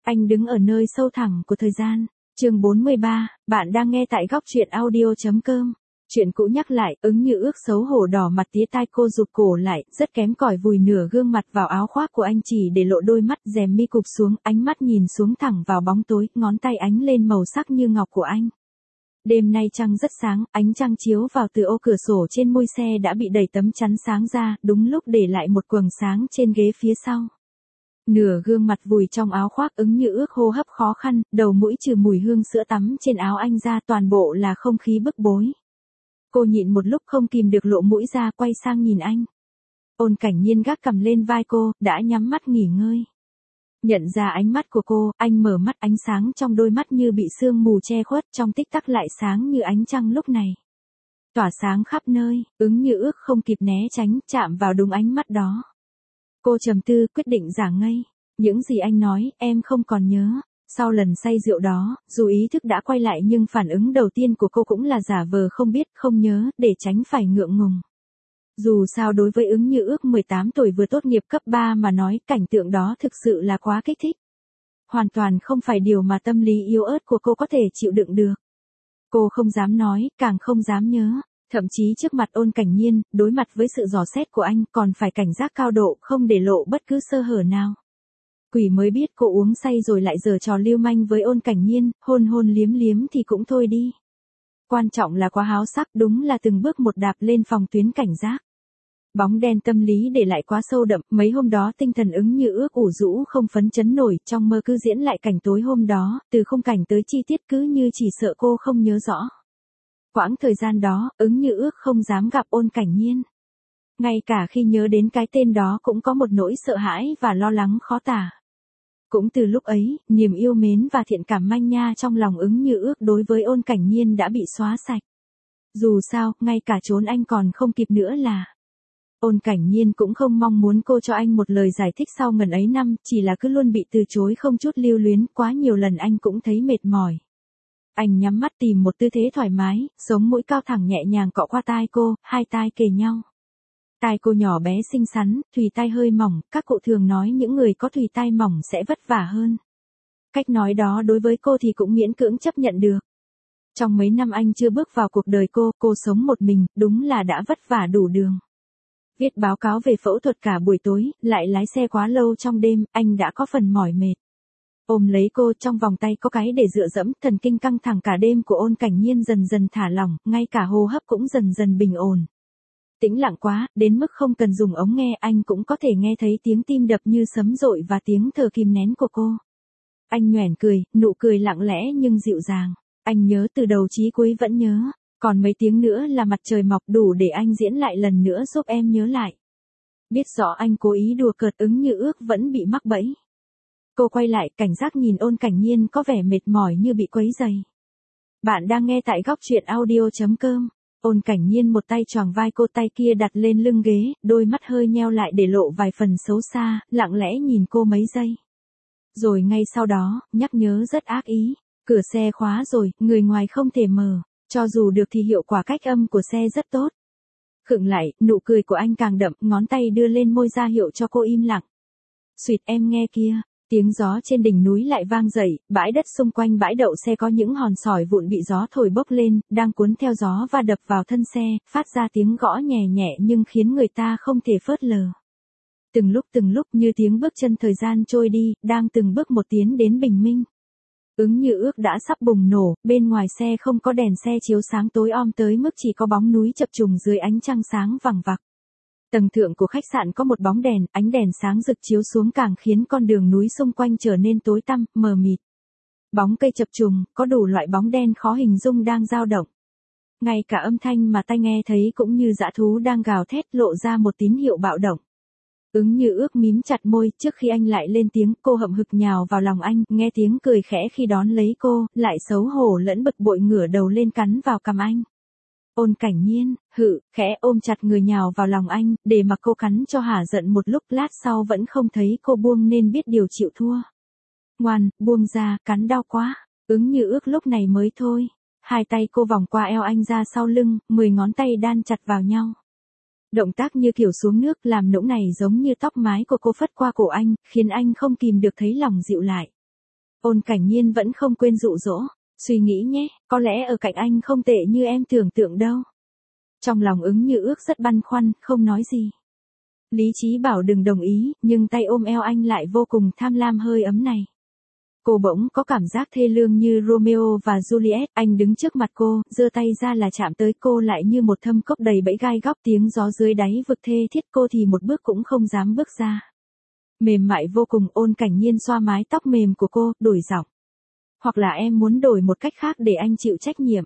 Anh đứng ở nơi sâu thẳm của thời gian. Chương 43, bạn đang nghe tại góc truyện audio.com. Chuyện cũ nhắc lại, Ứng Như Ước xấu hổ đỏ mặt tía tai cô rụt cổ lại, rất kém cỏi vùi nửa gương mặt vào áo khoác của anh chỉ để lộ đôi mắt rèm mi cụp xuống, ánh mắt nhìn xuống thẳng vào bóng tối, ngón tay ánh lên màu sắc như ngọc của anh. Đêm nay trăng rất sáng, ánh trăng chiếu vào từ ô cửa sổ trên mui xe đã bị đẩy tấm chắn sáng ra, đúng lúc để lại một quầng sáng trên ghế phía sau. Nửa gương mặt vùi trong áo khoác, Ứng Như Ước hô hấp khó khăn, đầu mũi trừ mùi hương sữa tắm trên áo anh ra toàn bộ là không khí bức bối. Cô nhịn một lúc không kìm được lộ mũi ra, quay sang nhìn anh. Ôn Cảnh Nhiên gác cằm lên vai cô, đã nhắm mắt nghỉ ngơi. Nhận ra ánh mắt của cô, anh mở mắt, ánh sáng trong đôi mắt như bị sương mù che khuất, trong tích tắc lại sáng như ánh trăng lúc này. Tỏa sáng khắp nơi, Ứng Như Ước không kịp né tránh, chạm vào đúng ánh mắt đó. Cô trầm tư, quyết định giả ngây. Những gì anh nói, em không còn nhớ. Sau lần say rượu đó, dù ý thức đã quay lại nhưng phản ứng đầu tiên của cô cũng là giả vờ không biết, không nhớ, để tránh phải ngượng ngùng. Dù sao đối với Ứng Như Ước 18 tuổi vừa tốt nghiệp cấp 3 mà nói, cảnh tượng đó thực sự là quá kích thích. Hoàn toàn không phải điều mà tâm lý yếu ớt của cô có thể chịu đựng được. Cô không dám nói, càng không dám nhớ. Thậm chí trước mặt Ôn Cảnh Nhiên, đối mặt với sự dò xét của anh còn phải cảnh giác cao độ, không để lộ bất cứ sơ hở nào. Quỷ mới biết cô uống say rồi lại giở trò lưu manh với Ôn Cảnh Nhiên, hôn hôn liếm liếm thì cũng thôi đi. Quan trọng là quá háo sắc, đúng là từng bước một đạp lên phòng tuyến cảnh giác. Bóng đen tâm lý để lại quá sâu đậm, mấy hôm đó tinh thần Ứng Như Ước ủ rũ không phấn chấn nổi, trong mơ cứ diễn lại cảnh tối hôm đó, từ khung cảnh tới chi tiết cứ như chỉ sợ cô không nhớ rõ. Quãng thời gian đó, Ứng Như Ước không dám gặp Ôn Cảnh Nhiên. Ngay cả khi nhớ đến cái tên đó cũng có một nỗi sợ hãi và lo lắng khó tả. Cũng từ lúc ấy, niềm yêu mến và thiện cảm manh nha trong lòng Ứng Như Ước đối với Ôn Cảnh Nhiên đã bị xóa sạch. Dù sao, ngay cả trốn anh còn không kịp nữa là. Ôn Cảnh Nhiên cũng không mong muốn cô cho anh một lời giải thích sau ngần ấy năm, chỉ là cứ luôn bị từ chối không chút lưu luyến, quá nhiều lần anh cũng thấy mệt mỏi. Anh nhắm mắt tìm một tư thế thoải mái, sống mũi cao thẳng nhẹ nhàng cọ qua tai cô, hai tai kề nhau. Tai cô nhỏ bé xinh xắn, thùy tai hơi mỏng, các cụ thường nói những người có thùy tai mỏng sẽ vất vả hơn. Cách nói đó đối với cô thì cũng miễn cưỡng chấp nhận được. Trong mấy năm anh chưa bước vào cuộc đời cô sống một mình, đúng là đã vất vả đủ đường. Viết báo cáo về phẫu thuật cả buổi tối, lại lái xe quá lâu trong đêm, anh đã có phần mỏi mệt. Ôm lấy cô, trong vòng tay có cái để dựa dẫm, thần kinh căng thẳng cả đêm của Ôn Cảnh Nhiên dần dần thả lỏng, ngay cả hô hấp cũng dần dần bình ổn. Tĩnh lặng quá, đến mức không cần dùng ống nghe anh cũng có thể nghe thấy tiếng tim đập như sấm dội và tiếng thở kìm nén của cô. Anh nhoẻn cười, nụ cười lặng lẽ nhưng dịu dàng. Anh nhớ từ đầu chí cuối vẫn nhớ. Còn mấy tiếng nữa là mặt trời mọc, đủ để anh diễn lại lần nữa giúp em nhớ lại. Biết rõ anh cố ý đùa cợt, Ứng Như Ước vẫn bị mắc bẫy. Cô quay lại, cảnh giác nhìn Ôn Cảnh Nhiên có vẻ mệt mỏi như bị quấy rầy. Bạn đang nghe tại góc truyện audio.com. Ôn Cảnh Nhiên một tay choàng vai cô, tay kia đặt lên lưng ghế, đôi mắt hơi nheo lại để lộ vài phần xấu xa, lặng lẽ nhìn cô mấy giây. Rồi ngay sau đó, nhắc nhớ rất ác ý. Cửa xe khóa rồi, người ngoài không thể mở. Cho dù được thì hiệu quả cách âm của xe rất tốt. Khựng lại, nụ cười của anh càng đậm, ngón tay đưa lên môi ra hiệu cho cô im lặng. Xuyệt, em nghe kia. Tiếng gió trên đỉnh núi lại vang dậy, bãi đất xung quanh bãi đậu xe có những hòn sỏi vụn bị gió thổi bốc lên, đang cuốn theo gió và đập vào thân xe, phát ra tiếng gõ nhẹ nhẹ nhưng khiến người ta không thể phớt lờ. Từng lúc như tiếng bước chân thời gian trôi đi, đang từng bước một tiến đến bình minh. Ứng Như Ước đã sắp bùng nổ, bên ngoài xe không có đèn xe chiếu sáng tối om tới mức chỉ có bóng núi chập trùng dưới ánh trăng sáng vằng vặc. Tầng thượng của khách sạn có một bóng đèn, ánh đèn sáng rực chiếu xuống càng khiến con đường núi xung quanh trở nên tối tăm, mờ mịt. Bóng cây chập trùng, có đủ loại bóng đen khó hình dung đang dao động. Ngay cả âm thanh mà tai nghe thấy cũng như dã thú đang gào thét, lộ ra một tín hiệu bạo động. Ứng Như Ước mím chặt môi, trước khi anh lại lên tiếng, cô hậm hực nhào vào lòng anh, nghe tiếng cười khẽ khi đón lấy cô, lại xấu hổ lẫn bực bội ngửa đầu lên cắn vào cằm anh. Ôn Cảnh Nhiên, khẽ ôm chặt người nhào vào lòng anh, để mặc cô cắn cho hả giận một lúc, lát sau vẫn không thấy cô buông nên biết điều chịu thua. Ngoan, buông ra, cắn đau quá. Ứng Như Ước lúc này mới thôi. Hai tay cô vòng qua eo anh ra sau lưng, 10 ngón tay đan chặt vào nhau. Động tác như kiểu xuống nước, làm nũng này giống như tóc mái của cô phất qua cổ anh, khiến anh không kìm được thấy lòng dịu lại. Ôn Cảnh Nhiên vẫn không quên dụ dỗ. Suy nghĩ nhé, có lẽ ở cạnh anh không tệ như em tưởng tượng đâu. Trong lòng Ứng Như Ước rất băn khoăn, không nói gì. Lý trí bảo đừng đồng ý, nhưng tay ôm eo anh lại vô cùng tham lam hơi ấm này. Cô bỗng có cảm giác thê lương như Romeo và Juliet, anh đứng trước mặt cô, giơ tay ra là chạm tới cô lại như một thâm cốc đầy bẫy gai góc, tiếng gió dưới đáy vực thê thiết, cô thì một bước cũng không dám bước ra. Mềm mại vô cùng. Ôn Cảnh Nhiên xoa mái tóc mềm của cô, đổi giọng. Hoặc là em muốn đổi một cách khác để anh chịu trách nhiệm.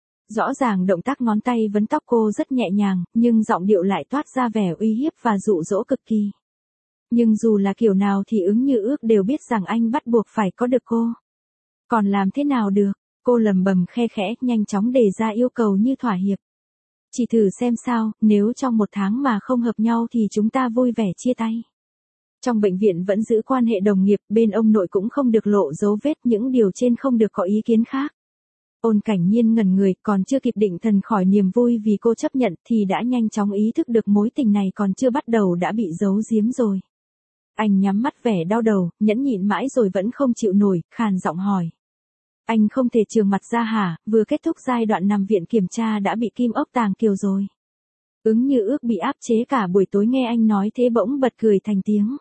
Rõ ràng động tác ngón tay vấn tóc cô rất nhẹ nhàng, nhưng giọng điệu lại toát ra vẻ uy hiếp và dụ dỗ cực kỳ. Nhưng dù là kiểu nào thì Ứng Như Ước đều biết rằng anh bắt buộc phải có được cô. Còn làm thế nào được, cô lầm bầm khe khẽ, nhanh chóng đề ra yêu cầu như thỏa hiệp. Chỉ thử xem sao, nếu trong 1 tháng mà không hợp nhau thì chúng ta vui vẻ chia tay. Trong bệnh viện vẫn giữ quan hệ đồng nghiệp, bên ông nội cũng không được lộ dấu vết, những điều trên không được có ý kiến khác. Ôn Cảnh Nhiên ngẩn người, còn chưa kịp định thần khỏi niềm vui vì cô chấp nhận thì đã nhanh chóng ý thức được mối tình này còn chưa bắt đầu đã bị giấu giếm rồi. Anh nhắm mắt vẻ đau đầu, nhẫn nhịn mãi rồi vẫn không chịu nổi, khàn giọng hỏi. Anh không thể trường mặt ra hả, vừa kết thúc giai đoạn nằm viện kiểm tra đã bị kim ốc tàng kiều rồi. Ứng Như Ước bị áp chế cả buổi tối, nghe anh nói thế bỗng bật cười thành tiếng.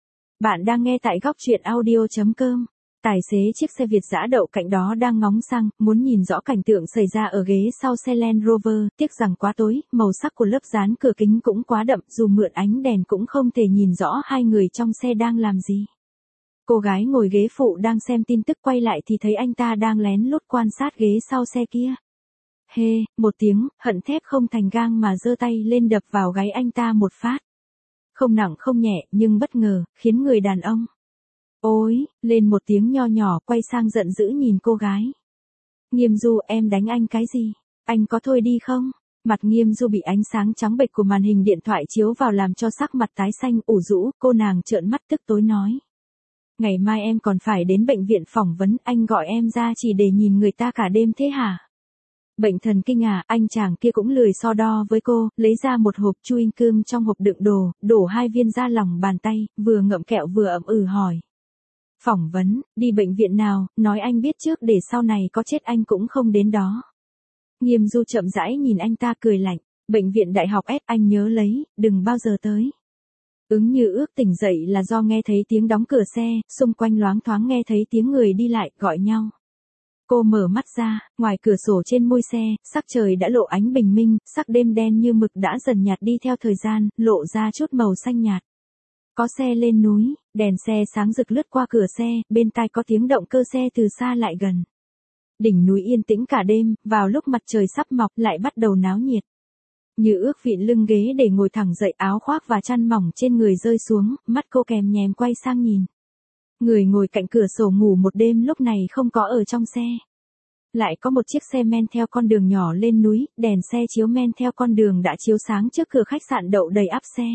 Bạn đang nghe tại góc truyện audio.com. Tài xế chiếc xe Việt dã đậu cạnh đó đang ngóng sang, muốn nhìn rõ cảnh tượng xảy ra ở ghế sau xe Land Rover, tiếc rằng quá tối, màu sắc của lớp dán cửa kính cũng quá đậm, dù mượn ánh đèn cũng không thể nhìn rõ hai người trong xe đang làm gì. Cô gái ngồi ghế phụ đang xem tin tức quay lại thì thấy anh ta đang lén lút quan sát ghế sau xe kia. Hê, một tiếng, hận thép không thành gang mà giơ tay lên đập vào gáy anh ta một phát. Không nặng không nhẹ, nhưng bất ngờ, khiến người đàn ông ôi, lên một tiếng nho nhỏ, quay sang giận dữ nhìn cô gái. Nghiêm Du, em đánh anh cái gì? Anh có thôi đi không? Mặt Nghiêm Du bị ánh sáng trắng bệch của màn hình điện thoại chiếu vào làm cho sắc mặt tái xanh ủ rũ, cô nàng trợn mắt tức tối nói. Ngày mai em còn phải đến bệnh viện phỏng vấn, anh gọi em ra chỉ để nhìn người ta cả đêm thế hả? Bệnh thần kinh à? Anh chàng kia cũng lười so đo với cô, lấy ra một hộp chewing gum trong hộp đựng đồ, đổ 2 viên ra lòng bàn tay, vừa ngậm kẹo vừa ậm ừ hỏi. Phỏng vấn, đi bệnh viện nào, nói anh biết trước để sau này có chết anh cũng không đến đó. Nghiêm Du chậm rãi nhìn anh ta cười lạnh, bệnh viện đại học S anh nhớ lấy, đừng bao giờ tới. Ứng Như Ước tỉnh dậy là do nghe thấy tiếng đóng cửa xe, xung quanh loáng thoáng nghe thấy tiếng người đi lại, gọi nhau. Cô mở mắt ra, ngoài cửa sổ trên mui xe, sắc trời đã lộ ánh bình minh, sắc đêm đen như mực đã dần nhạt đi theo thời gian, lộ ra chút màu xanh nhạt. Có xe lên núi, đèn xe sáng rực lướt qua cửa xe, bên tai có tiếng động cơ xe từ xa lại gần. Đỉnh núi yên tĩnh cả đêm, vào lúc mặt trời sắp mọc lại bắt đầu náo nhiệt. Như Ước vịn lưng ghế để ngồi thẳng dậy, áo khoác và chăn mỏng trên người rơi xuống, mắt cô kèm nhèm quay sang nhìn. Người ngồi cạnh cửa sổ ngủ một đêm lúc này không có ở trong xe. Lại có một chiếc xe men theo con đường nhỏ lên núi, đèn xe chiếu men theo con đường đã chiếu sáng trước cửa khách sạn đậu đầy ắp xe.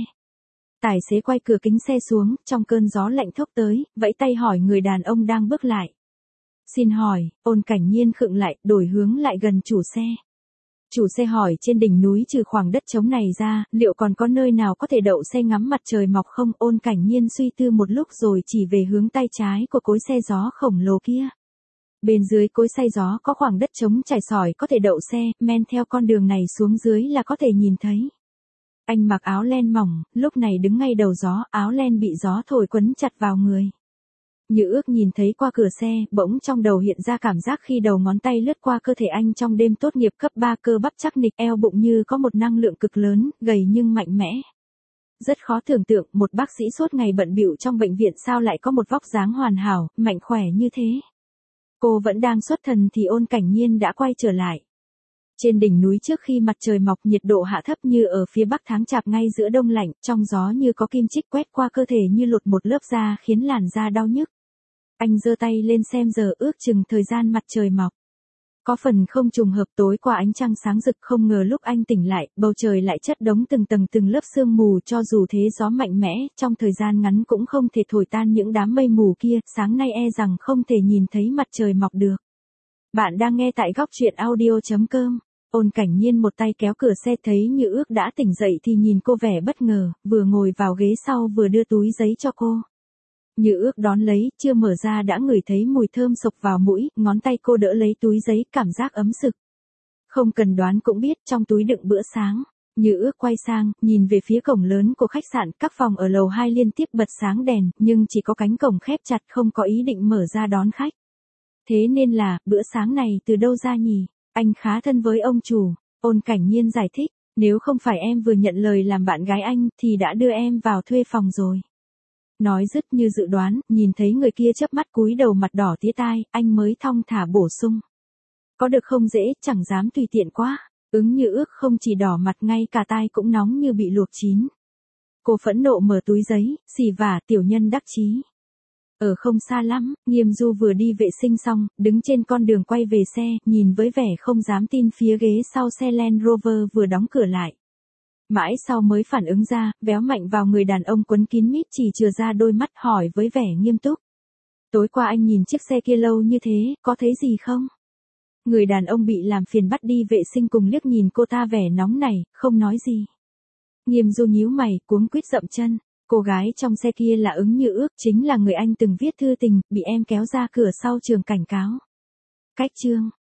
Tài xế quay cửa kính xe xuống, trong cơn gió lạnh thốc tới, vẫy tay hỏi người đàn ông đang bước lại. Xin hỏi, Ôn Cảnh Nhiên khựng lại, đổi hướng lại gần chủ xe. Chủ xe hỏi trên đỉnh núi trừ khoảng đất trống này ra, liệu còn có nơi nào có thể đậu xe ngắm mặt trời mọc không? Ôn Cảnh Nhiên suy tư một lúc rồi chỉ về hướng tay trái của cối xe gió khổng lồ kia. Bên dưới cối xay gió có khoảng đất trống trải sỏi có thể đậu xe, men theo con đường này xuống dưới là có thể nhìn thấy. Anh mặc áo len mỏng, lúc này đứng ngay đầu gió, áo len bị gió thổi quấn chặt vào người. Như Ước nhìn thấy qua cửa xe, bỗng trong đầu hiện ra cảm giác khi đầu ngón tay lướt qua cơ thể anh trong đêm tốt nghiệp cấp 3, cơ bắp chắc nịch, eo bụng như có một năng lượng cực lớn, gầy nhưng mạnh mẽ. Rất khó tưởng tượng, một bác sĩ suốt ngày bận bịu trong bệnh viện sao lại có một vóc dáng hoàn hảo, mạnh khỏe như thế. Cô vẫn đang xuất thần thì Ôn Cảnh Nhiên đã quay trở lại. Trên đỉnh núi trước khi mặt trời mọc, nhiệt độ hạ thấp như ở phía bắc tháng chạp ngay giữa đông lạnh, trong gió như có kim chích quét qua cơ thể như lột một lớp da khiến làn da đau nhức. Anh giơ tay lên xem giờ, ước chừng thời gian mặt trời mọc. Có phần không trùng hợp, tối qua ánh trăng sáng rực, không ngờ lúc anh tỉnh lại, bầu trời lại chất đống từng tầng từng lớp sương mù, cho dù thế gió mạnh mẽ, trong thời gian ngắn cũng không thể thổi tan những đám mây mù kia, sáng nay e rằng không thể nhìn thấy mặt trời mọc được. Bạn đang nghe tại góc truyện audio.com. Ôn Cảnh Nhiên một tay kéo cửa xe, thấy Như Ước đã tỉnh dậy thì nhìn cô vẻ bất ngờ, vừa ngồi vào ghế sau vừa đưa túi giấy cho cô. Như ước đón lấy, chưa mở ra đã ngửi thấy mùi thơm sộc vào mũi, ngón tay cô đỡ lấy túi giấy, cảm giác ấm sực. Không cần đoán cũng biết trong túi đựng bữa sáng. Như ước quay sang, nhìn về phía cổng lớn của khách sạn, các phòng ở lầu 2 liên tiếp bật sáng đèn, nhưng chỉ có cánh cổng khép chặt không có ý định mở ra đón khách. Thế nên là, bữa sáng này từ đâu ra nhỉ? Anh khá thân với ông chủ. Ôn Cảnh Nhiên giải thích, nếu không phải em vừa nhận lời làm bạn gái anh, thì đã đưa em vào thuê phòng rồi. Nói dứt như dự đoán, nhìn thấy người kia chớp mắt cúi đầu mặt đỏ tía tai, anh mới thong thả bổ sung. Có được không dễ, chẳng dám tùy tiện quá. Ứng Như ước không chỉ đỏ mặt, ngay cả tai cũng nóng như bị luộc chín. Cô phẫn nộ mở túi giấy, xì vả, tiểu nhân đắc chí. Ở không xa lắm, Nghiêm Du vừa đi vệ sinh xong, đứng trên con đường quay về xe, nhìn với vẻ không dám tin phía ghế sau xe Land Rover vừa đóng cửa lại. Mãi sau mới phản ứng ra, véo mạnh vào người đàn ông quấn kín mít chỉ chừa ra đôi mắt hỏi với vẻ nghiêm túc. Tối qua anh nhìn chiếc xe kia lâu như thế, có thấy gì không? Người đàn ông bị làm phiền bắt đi vệ sinh cùng liếc nhìn cô ta vẻ nóng nảy, không nói gì. Nghiêm Du nhíu mày, cuống quýt dậm chân. Cô gái trong xe kia là Ứng Như ước, chính là người anh từng viết thư tình, bị em kéo ra cửa sau trường cảnh cáo. Cách chương